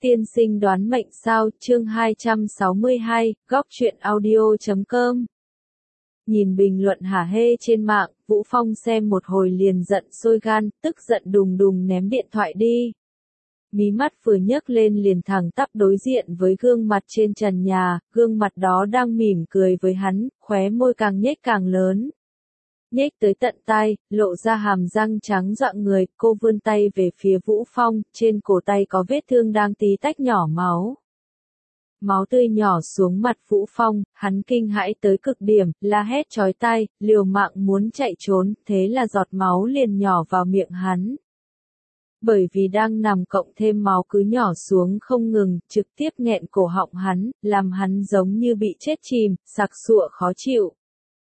Tiên sinh đoán mệnh sao, chương 262, góc truyện audio.com. Nhìn bình luận hả hê trên mạng, Vũ Phong xem một hồi liền giận sôi gan, tức giận đùng đùng ném điện thoại đi. Mí mắt vừa nhấc lên liền thẳng tắp đối diện với gương mặt trên trần nhà, gương mặt đó đang mỉm cười với hắn, khóe môi càng nhếch càng lớn. Nhếch tới tận tai, lộ ra hàm răng trắng dọa người, cô vươn tay về phía Vũ Phong, trên cổ tay có vết thương đang tí tách nhỏ máu. Máu tươi nhỏ xuống mặt Vũ Phong, hắn kinh hãi tới cực điểm, la hét chói tai, liều mạng muốn chạy trốn, thế là giọt máu liền nhỏ vào miệng hắn. Bởi vì đang nằm cộng thêm máu cứ nhỏ xuống không ngừng, trực tiếp nghẹn cổ họng hắn, làm hắn giống như bị chết chìm, sặc sụa khó chịu.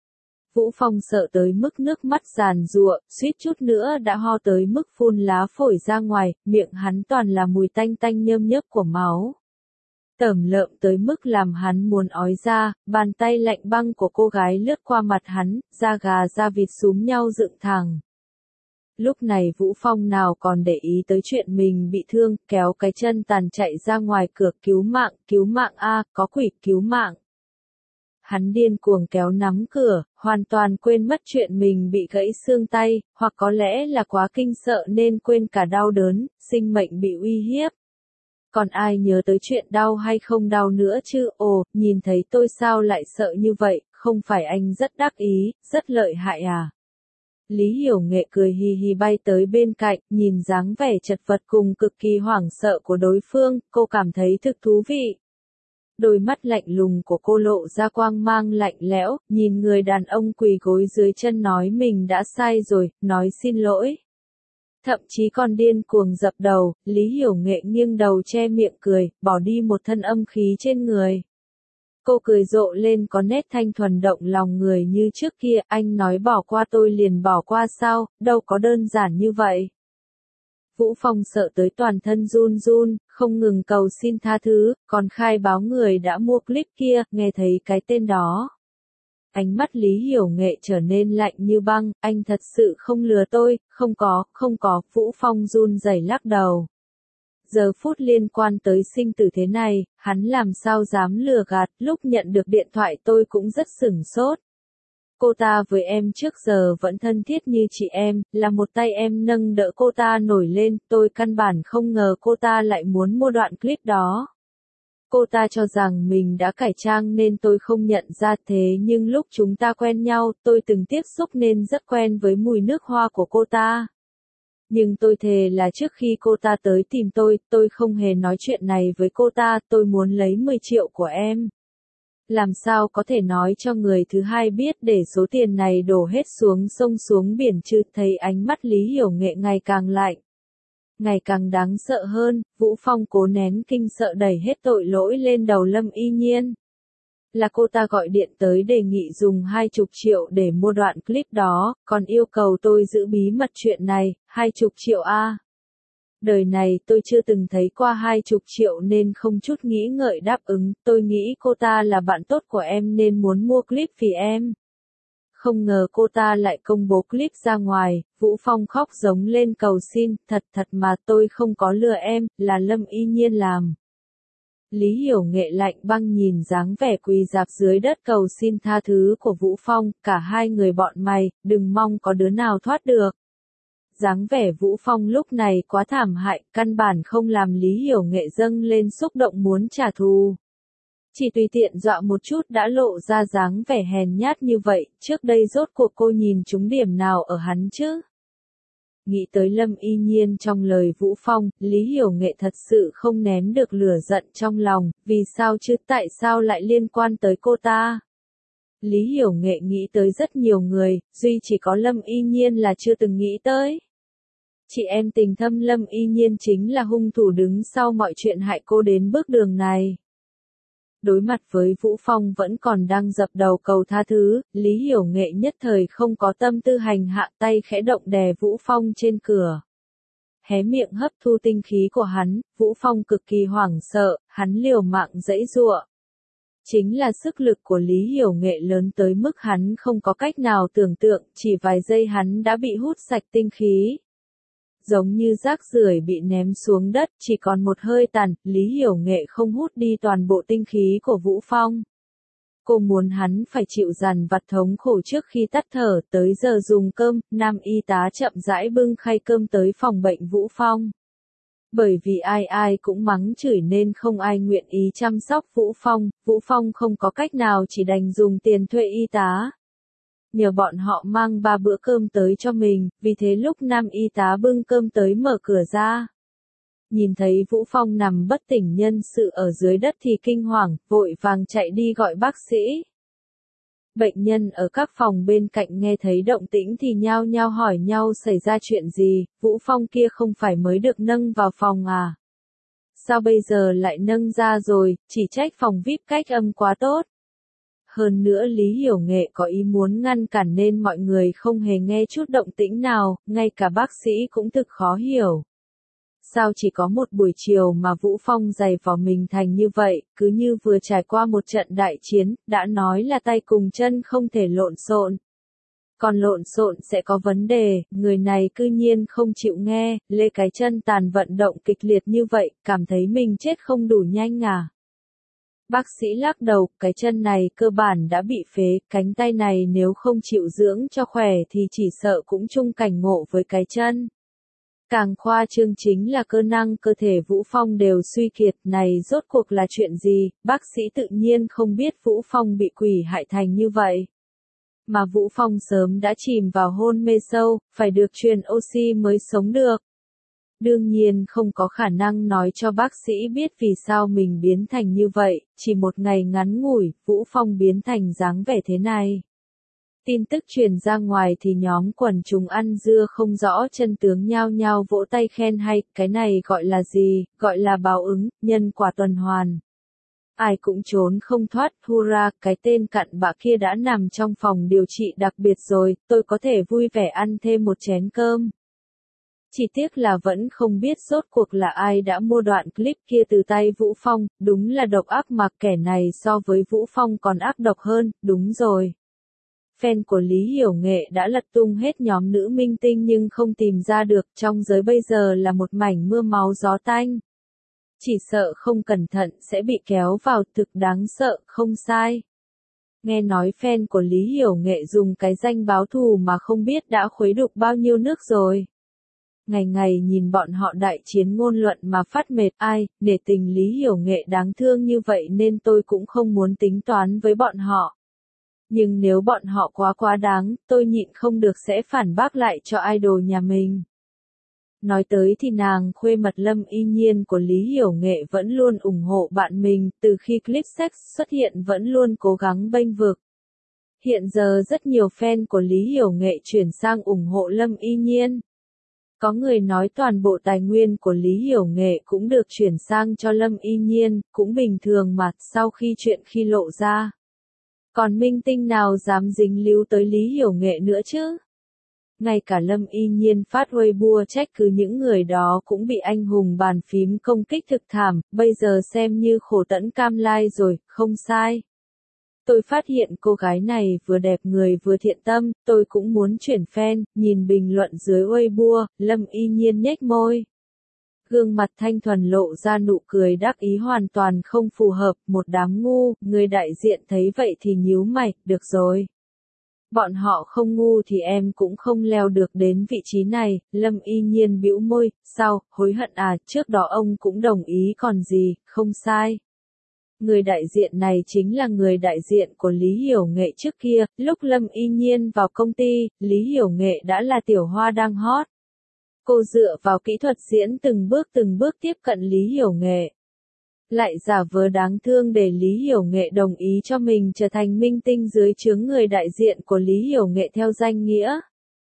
Vũ Phong sợ tới mức nước mắt giàn giụa, suýt chút nữa đã ho tới mức phun lá phổi ra ngoài, miệng hắn toàn là mùi tanh tanh nhơm nhớp của máu. Tởm lợm tới mức làm hắn muốn ói ra, bàn tay lạnh băng của cô gái lướt qua mặt hắn, da gà da vịt xúm nhau dựng thẳng. Lúc này Vũ Phong nào còn để ý tới chuyện mình bị thương, kéo cái chân tàn chạy ra ngoài cửa, cứu mạng a, có quỷ, cứu mạng. Hắn điên cuồng kéo nắm cửa, hoàn toàn quên mất chuyện mình bị gãy xương tay, hoặc có lẽ là quá kinh sợ nên quên cả đau đớn, sinh mệnh bị uy hiếp. Còn ai nhớ tới chuyện đau hay không đau nữa chứ, ồ, nhìn thấy tôi sao lại sợ như vậy, không phải anh rất đắc ý, rất lợi hại à? Lý Hiểu Nghệ cười hì hì bay tới bên cạnh, nhìn dáng vẻ chật vật cùng cực kỳ hoảng sợ của đối phương, cô cảm thấy thực thú vị. Đôi mắt lạnh lùng của cô lộ ra quang mang lạnh lẽo, nhìn người đàn ông quỳ gối dưới chân nói mình đã sai rồi, nói xin lỗi. Thậm chí còn điên cuồng dập đầu, Lý Hiểu Nghệ nghiêng đầu che miệng cười, bỏ đi một thân âm khí trên người. Cô cười rộ lên có nét thanh thuần động lòng người như trước kia, anh nói bỏ qua tôi liền bỏ qua sao, đâu có đơn giản như vậy. Vũ Phong sợ tới toàn thân run run, không ngừng cầu xin tha thứ, còn khai báo người đã mua clip kia, nghe thấy cái tên đó. Ánh mắt Lý Hiểu Nghệ trở nên lạnh như băng, anh thật sự không lừa tôi, không có, Vũ Phong run rẩy lắc đầu. Giờ phút liên quan tới sinh tử thế này, hắn làm sao dám lừa gạt, lúc nhận được điện thoại tôi cũng rất sửng sốt. Cô ta với em trước giờ vẫn thân thiết như chị em, là một tay em nâng đỡ cô ta nổi lên, tôi căn bản không ngờ cô ta lại muốn mua đoạn clip đó. Cô ta cho rằng mình đã cải trang nên tôi không nhận ra thế nhưng lúc chúng ta quen nhau, tôi từng tiếp xúc nên rất quen với mùi nước hoa của cô ta. Nhưng tôi thề là trước khi cô ta tới tìm tôi không hề nói chuyện này với cô ta, tôi muốn lấy 10 triệu của em. Làm sao có thể nói cho người thứ hai biết để số tiền này đổ hết xuống sông xuống biển chứ, thấy ánh mắt Lý Hiểu Nghệ ngày càng lạnh. Ngày càng đáng sợ hơn, Vũ Phong cố nén kinh sợ đẩy hết tội lỗi lên đầu Lâm Y Nhiên. Là cô ta gọi điện tới đề nghị dùng 20 triệu để mua đoạn clip đó, còn yêu cầu tôi giữ bí mật chuyện này, 20 triệu a. Đời này tôi chưa từng thấy qua 20 triệu nên không chút nghĩ ngợi đáp ứng, tôi nghĩ cô ta là bạn tốt của em nên muốn mua clip vì em. Không ngờ cô ta lại công bố clip ra ngoài, Vũ Phong khóc giống lên cầu xin, thật mà tôi không có lừa em, là Lâm Y Nhiên làm. Lý Hiểu Nghệ lạnh băng nhìn dáng vẻ quỳ rạp dưới đất cầu xin tha thứ của Vũ Phong, cả hai người bọn mày, đừng mong có đứa nào thoát được. Dáng vẻ Vũ Phong lúc này quá thảm hại, căn bản không làm Lý Hiểu Nghệ dâng lên xúc động muốn trả thù. Chỉ tùy tiện dọa một chút đã lộ ra dáng vẻ hèn nhát như vậy, trước đây rốt cuộc cô nhìn trúng điểm nào ở hắn chứ? Nghĩ tới Lâm Y Nhiên trong lời Vũ Phong, Lý Hiểu Nghệ thật sự không nén được lửa giận trong lòng, vì sao chứ, tại sao lại liên quan tới cô ta? Lý Hiểu Nghệ nghĩ tới rất nhiều người, duy chỉ có Lâm Y Nhiên là chưa từng nghĩ tới. Chị em tình thâm Lâm Y Nhiên chính là hung thủ đứng sau mọi chuyện hại cô đến bước đường này. Đối mặt với Vũ Phong vẫn còn đang dập đầu cầu tha thứ, Lý Hiểu Nghệ nhất thời không có tâm tư hành hạ, tay khẽ động đè Vũ Phong trên cửa. Hé miệng hấp thu tinh khí của hắn, Vũ Phong cực kỳ hoảng sợ, hắn liều mạng giãy giụa. Chính là sức lực của Lý Hiểu Nghệ lớn tới mức hắn không có cách nào tưởng tượng, chỉ vài giây hắn đã bị hút sạch tinh khí. giống như rác rưởi bị ném xuống đất, chỉ còn một hơi tàn, Lý Hiểu Nghệ không hút đi toàn bộ tinh khí của Vũ Phong. Cô muốn hắn phải chịu dằn vặt thống khổ trước khi tắt thở, tới giờ dùng cơm, nam y tá chậm rãi bưng khay cơm tới phòng bệnh Vũ Phong. Bởi vì ai ai cũng mắng chửi nên không ai nguyện ý chăm sóc Vũ Phong không có cách nào chỉ đành dùng tiền thuê y tá. Nhờ bọn họ mang 3 bữa cơm tới cho mình, vì thế lúc nam y tá bưng cơm tới mở cửa ra. Nhìn thấy Vũ Phong nằm bất tỉnh nhân sự ở dưới đất thì kinh hoàng, vội vàng chạy đi gọi bác sĩ. Bệnh nhân ở các phòng bên cạnh nghe thấy động tĩnh thì nhao nhao hỏi nhau xảy ra chuyện gì, Vũ Phong kia không phải mới được nâng vào phòng à? Sao bây giờ lại nâng ra rồi, chỉ trách phòng VIP cách âm quá tốt. Hơn nữa Lý Hiểu Nghệ có ý muốn ngăn cản nên mọi người không hề nghe chút động tĩnh nào, ngay cả bác sĩ cũng thực khó hiểu. Sao chỉ có một buổi chiều mà Vũ Phong giày vò mình thành như vậy, cứ như vừa trải qua một trận đại chiến, đã nói là tay cùng chân không thể lộn xộn. Còn lộn xộn sẽ có vấn đề, người này cư nhiên không chịu nghe, lê cái chân tàn vận động kịch liệt như vậy, cảm thấy mình chết không đủ nhanh à. Bác sĩ lắc đầu, cái chân này cơ bản đã bị phế, cánh tay này nếu không chịu dưỡng cho khỏe thì chỉ sợ cũng chung cảnh ngộ với cái chân. Càng khoa trương chính là cơ năng cơ thể Vũ Phong đều suy kiệt, này rốt cuộc là chuyện gì, bác sĩ tự nhiên không biết Vũ Phong bị quỷ hại thành như vậy. Mà Vũ Phong sớm đã chìm vào hôn mê sâu, phải được truyền oxy mới sống được. Đương nhiên không có khả năng nói cho bác sĩ biết vì sao mình biến thành như vậy, chỉ một ngày ngắn ngủi, Vũ Phong biến thành dáng vẻ thế này. Tin tức truyền ra ngoài thì nhóm quần chúng ăn dưa không rõ chân tướng nhao nhao vỗ tay khen hay, cái này gọi là gì, gọi là báo ứng, nhân quả tuần hoàn. Ai cũng trốn không thoát, hurra, cái tên cặn bã kia đã nằm trong phòng điều trị đặc biệt rồi, tôi có thể vui vẻ ăn thêm một chén cơm. Chỉ tiếc là vẫn không biết rốt cuộc là ai đã mua đoạn clip kia từ tay Vũ Phong, đúng là độc ác mà kẻ này so với Vũ Phong còn ác độc hơn, đúng rồi. Fan của Lý Hiểu Nghệ đã lật tung hết nhóm nữ minh tinh nhưng không tìm ra được, trong giới bây giờ là một mảnh mưa máu gió tanh. Chỉ sợ không cẩn thận sẽ bị kéo vào, thực đáng sợ, không sai. Nghe nói fan của Lý Hiểu Nghệ dùng cái danh báo thù mà không biết đã khuấy đục bao nhiêu nước rồi. Ngày ngày nhìn bọn họ đại chiến ngôn luận mà phát mệt, ai, nể tình Lý Hiểu Nghệ đáng thương như vậy nên tôi cũng không muốn tính toán với bọn họ. Nhưng nếu bọn họ quá đáng, tôi nhịn không được sẽ phản bác lại cho idol nhà mình. Nói tới thì nàng khuê mật Lâm Y Nhiên của Lý Hiểu Nghệ vẫn luôn ủng hộ bạn mình, từ khi clip sex xuất hiện vẫn luôn cố gắng bênh vực. Hiện giờ rất nhiều fan của Lý Hiểu Nghệ chuyển sang ủng hộ Lâm Y Nhiên. Có người nói toàn bộ tài nguyên của Lý Hiểu Nghệ cũng được chuyển sang cho Lâm Y Nhiên, cũng bình thường mà, sau khi chuyện khi lộ ra. Còn minh tinh nào dám dính líu tới Lý Hiểu Nghệ nữa chứ? Ngay cả Lâm Y Nhiên phát Weibo trách cứ những người đó cũng bị anh hùng bàn phím công kích thực thảm, bây giờ xem như khổ tẫn cam lai rồi, không sai. Tôi phát hiện cô gái này vừa đẹp người vừa thiện tâm, tôi cũng muốn chuyển fan, nhìn bình luận dưới Weibo, Lâm Y Nhiên nhếch môi. Gương mặt thanh thuần lộ ra nụ cười đắc ý hoàn toàn không phù hợp, một đám ngu, người đại diện thấy vậy thì nhíu mày, được rồi. Bọn họ không ngu thì em cũng không leo được đến vị trí này, Lâm Y Nhiên bĩu môi, sao, hối hận à, trước đó ông cũng đồng ý còn gì, không sai. Người đại diện này chính là người đại diện của Lý Hiểu Nghệ trước kia, lúc Lâm Y Nhiên vào công ty, Lý Hiểu Nghệ đã là tiểu hoa đang hot. Cô dựa vào kỹ thuật diễn từng bước tiếp cận Lý Hiểu Nghệ. Lại giả vờ đáng thương để Lý Hiểu Nghệ đồng ý cho mình trở thành minh tinh dưới trướng người đại diện của Lý Hiểu Nghệ theo danh nghĩa.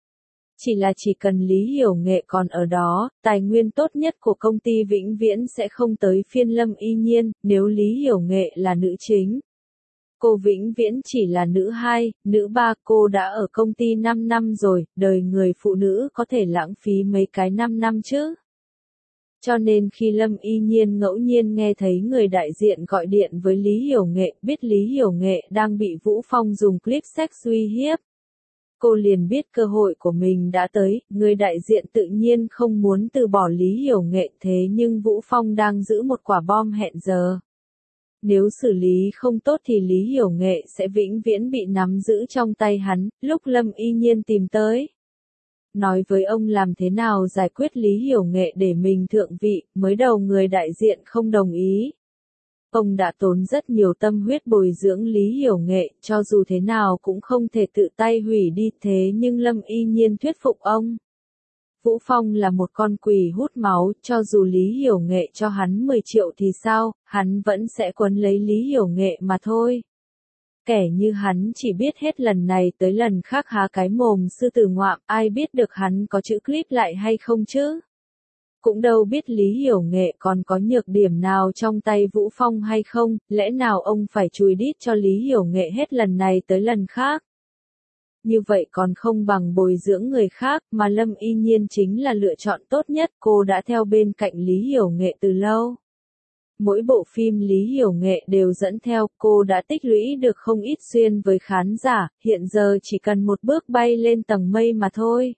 Chỉ cần Lý Hiểu Nghệ còn ở đó, tài nguyên tốt nhất của công ty vĩnh viễn sẽ không tới phiên Lâm Y Nhiên, nếu Lý Hiểu Nghệ là nữ chính. Cô vĩnh viễn chỉ là nữ 2, nữ 3, cô đã ở công ty 5 năm rồi, đời người phụ nữ có thể lãng phí mấy cái 5 năm chứ. Cho nên khi Lâm Y Nhiên ngẫu nhiên nghe thấy người đại diện gọi điện với Lý Hiểu Nghệ, biết Lý Hiểu Nghệ đang bị Vũ Phong dùng clip sex uy hiếp. Cô liền biết cơ hội của mình đã tới, người đại diện tự nhiên không muốn từ bỏ Lý Hiểu Nghệ, thế nhưng Vũ Phong đang giữ một quả bom hẹn giờ. Nếu xử lý không tốt thì Lý Hiểu Nghệ sẽ vĩnh viễn bị nắm giữ trong tay hắn, lúc Lâm Y Nhiên tìm tới. Nói với ông làm thế nào giải quyết Lý Hiểu Nghệ để mình thượng vị, mới đầu người đại diện không đồng ý. Ông đã tốn rất nhiều tâm huyết bồi dưỡng Lý Hiểu Nghệ, cho dù thế nào cũng không thể tự tay hủy đi, thế nhưng Lâm Y Nhiên thuyết phục ông. Vũ Phong là một con quỷ hút máu, cho dù Lý Hiểu Nghệ cho hắn 10 triệu thì sao, hắn vẫn sẽ quấn lấy Lý Hiểu Nghệ mà thôi. Kẻ như hắn chỉ biết hết lần này tới lần khác há cái mồm sư tử ngoạm, ai biết được hắn có chữ clip lại hay không chứ? Cũng đâu biết Lý Hiểu Nghệ còn có nhược điểm nào trong tay Vũ Phong hay không, lẽ nào ông phải chùi đít cho Lý Hiểu Nghệ hết lần này tới lần khác? Như vậy còn không bằng bồi dưỡng người khác, mà Lâm Y Nhiên chính là lựa chọn tốt nhất, cô đã theo bên cạnh Lý Hiểu Nghệ từ lâu. Mỗi bộ phim Lý Hiểu Nghệ đều dẫn theo, cô đã tích lũy được không ít duyên với khán giả, hiện giờ chỉ cần một bước bay lên tầng mây mà thôi.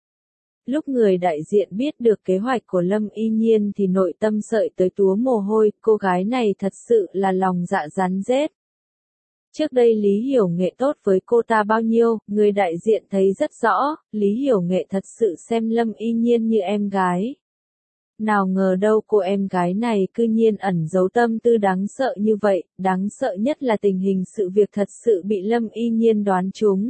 Lúc người đại diện biết được kế hoạch của Lâm Y Nhiên thì nội tâm sợi tới túa mồ hôi, cô gái này thật sự là lòng dạ rắn rết. Trước đây Lý Hiểu Nghệ tốt với cô ta bao nhiêu, người đại diện thấy rất rõ, Lý Hiểu Nghệ thật sự xem Lâm Y Nhiên như em gái. Nào ngờ đâu cô em gái này cư nhiên ẩn giấu tâm tư đáng sợ như vậy, đáng sợ nhất là tình hình sự việc thật sự bị Lâm Y Nhiên đoán trúng.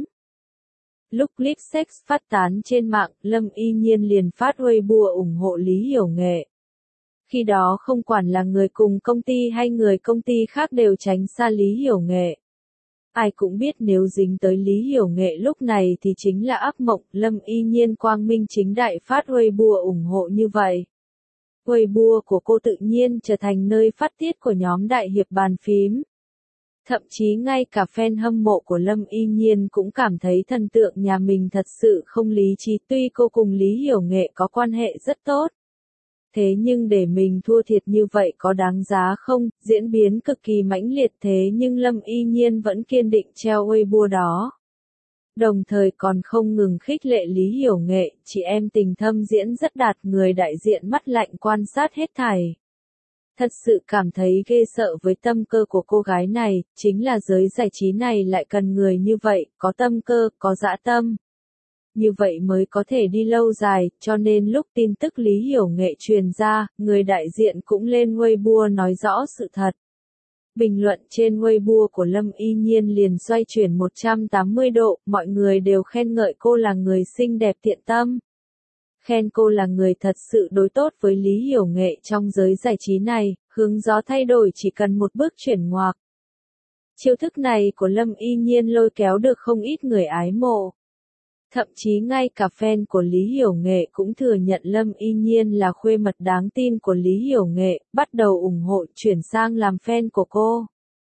Lúc clip sex phát tán trên mạng, Lâm Y Nhiên liền phát Weibo ủng hộ Lý Hiểu Nghệ. Khi đó không quản là người cùng công ty hay người công ty khác đều tránh xa Lý Hiểu Nghệ. Ai cũng biết nếu dính tới Lý Hiểu Nghệ lúc này thì chính là ác mộng, Lâm Y Nhiên quang minh chính đại phát Weibo ủng hộ như vậy. Weibo của cô tự nhiên trở thành nơi phát tiết của nhóm đại hiệp bàn phím. Thậm chí ngay cả fan hâm mộ của Lâm Y Nhiên cũng cảm thấy thần tượng nhà mình thật sự không lý trí, tuy cô cùng Lý Hiểu Nghệ có quan hệ rất tốt. Thế nhưng để mình thua thiệt như vậy có đáng giá không, diễn biến cực kỳ mãnh liệt thế nhưng Lâm Y Nhiên vẫn kiên định treo Weibo đó. Đồng thời còn không ngừng khích lệ Lý Hiểu Nghệ, chị em tình thâm diễn rất đạt, người đại diện mắt lạnh quan sát hết thảy. Thật sự cảm thấy ghê sợ với tâm cơ của cô gái này, chính là giới giải trí này lại cần người như vậy, có tâm cơ, có dã tâm. Như vậy mới có thể đi lâu dài, cho nên lúc tin tức Lý Hiểu Nghệ truyền ra, người đại diện cũng lên Weibo nói rõ sự thật. Bình luận trên Weibo của Lâm Y Nhiên liền xoay chuyển 180 độ, mọi người đều khen ngợi cô là người xinh đẹp thiện tâm. Khen cô là người thật sự đối tốt với Lý Hiểu Nghệ trong giới giải trí này, hướng gió thay đổi chỉ cần một bước chuyển ngoặt. Chiêu thức này của Lâm Y Nhiên lôi kéo được không ít người ái mộ. Thậm chí ngay cả fan của Lý Hiểu Nghệ cũng thừa nhận Lâm Y Nhiên là khuê mật đáng tin của Lý Hiểu Nghệ, bắt đầu ủng hộ chuyển sang làm fan của cô.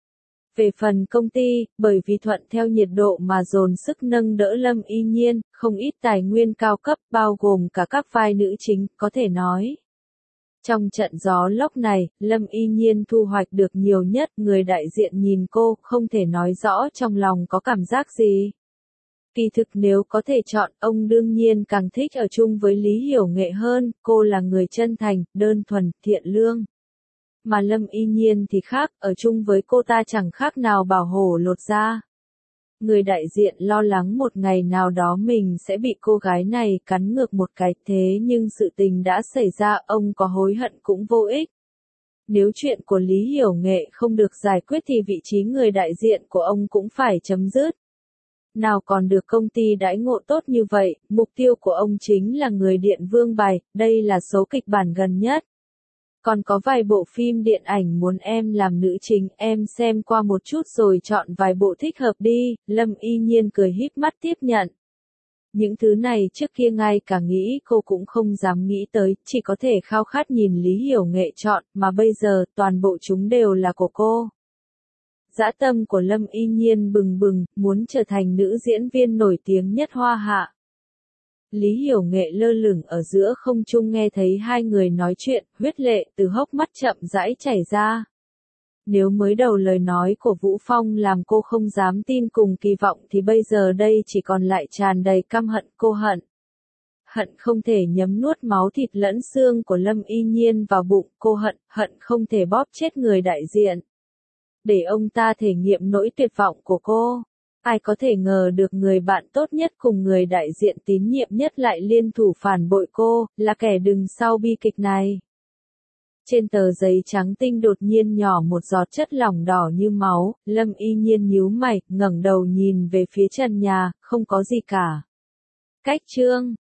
Về phần công ty, bởi vì thuận theo nhiệt độ mà dồn sức nâng đỡ Lâm Y Nhiên, không ít tài nguyên cao cấp bao gồm cả các vai nữ chính, có thể nói. Trong trận gió lốc này, Lâm Y Nhiên thu hoạch được nhiều nhất, người đại diện nhìn cô, không thể nói rõ trong lòng có cảm giác gì. Kỳ thực nếu có thể chọn, ông đương nhiên càng thích ở chung với Lý Hiểu Nghệ hơn, cô là người chân thành, đơn thuần, thiện lương. Mà Lâm Y Nhiên thì khác, ở chung với cô ta chẳng khác nào bảo hổ lột da. Người đại diện lo lắng một ngày nào đó mình sẽ bị cô gái này cắn ngược một cái, thế nhưng sự tình đã xảy ra, ông có hối hận cũng vô ích. Nếu chuyện của Lý Hiểu Nghệ không được giải quyết thì vị trí người đại diện của ông cũng phải chấm dứt. Nào còn được công ty đãi ngộ tốt như vậy, mục tiêu của ông chính là người điện vương bài, đây là số kịch bản gần nhất. Còn có vài bộ phim điện ảnh muốn em làm nữ chính, em xem qua một chút rồi chọn vài bộ thích hợp đi, Lâm Y Nhiên cười híp mắt tiếp nhận. Những thứ này trước kia ngay cả nghĩ cô cũng không dám nghĩ tới, chỉ có thể khao khát nhìn Lý Hiểu Nghệ chọn, mà bây giờ toàn bộ chúng đều là của cô. Dã tâm của Lâm Y Nhiên bừng bừng, muốn trở thành nữ diễn viên nổi tiếng nhất Hoa Hạ. Lý Hiểu Nghệ lơ lửng ở giữa không trung nghe thấy hai người nói chuyện, huyết lệ từ hốc mắt chậm rãi chảy ra. Nếu mới đầu lời nói của Vũ Phong làm cô không dám tin cùng kỳ vọng thì bây giờ đây chỉ còn lại tràn đầy căm hận, cô hận. Hận không thể nhấm nuốt máu thịt lẫn xương của Lâm Y Nhiên vào bụng, cô hận, hận không thể bóp chết người đại diện. Để ông ta thể nghiệm nỗi tuyệt vọng của cô. Ai có thể ngờ được người bạn tốt nhất cùng người đại diện tín nhiệm nhất lại liên thủ phản bội cô, là kẻ đứng sau bi kịch này. Trên tờ giấy trắng tinh đột nhiên nhỏ một giọt chất lỏng đỏ như máu, Lâm Y Nhiên nhíu mày, ngẩng đầu nhìn về phía trần nhà, không có gì cả. Cách chương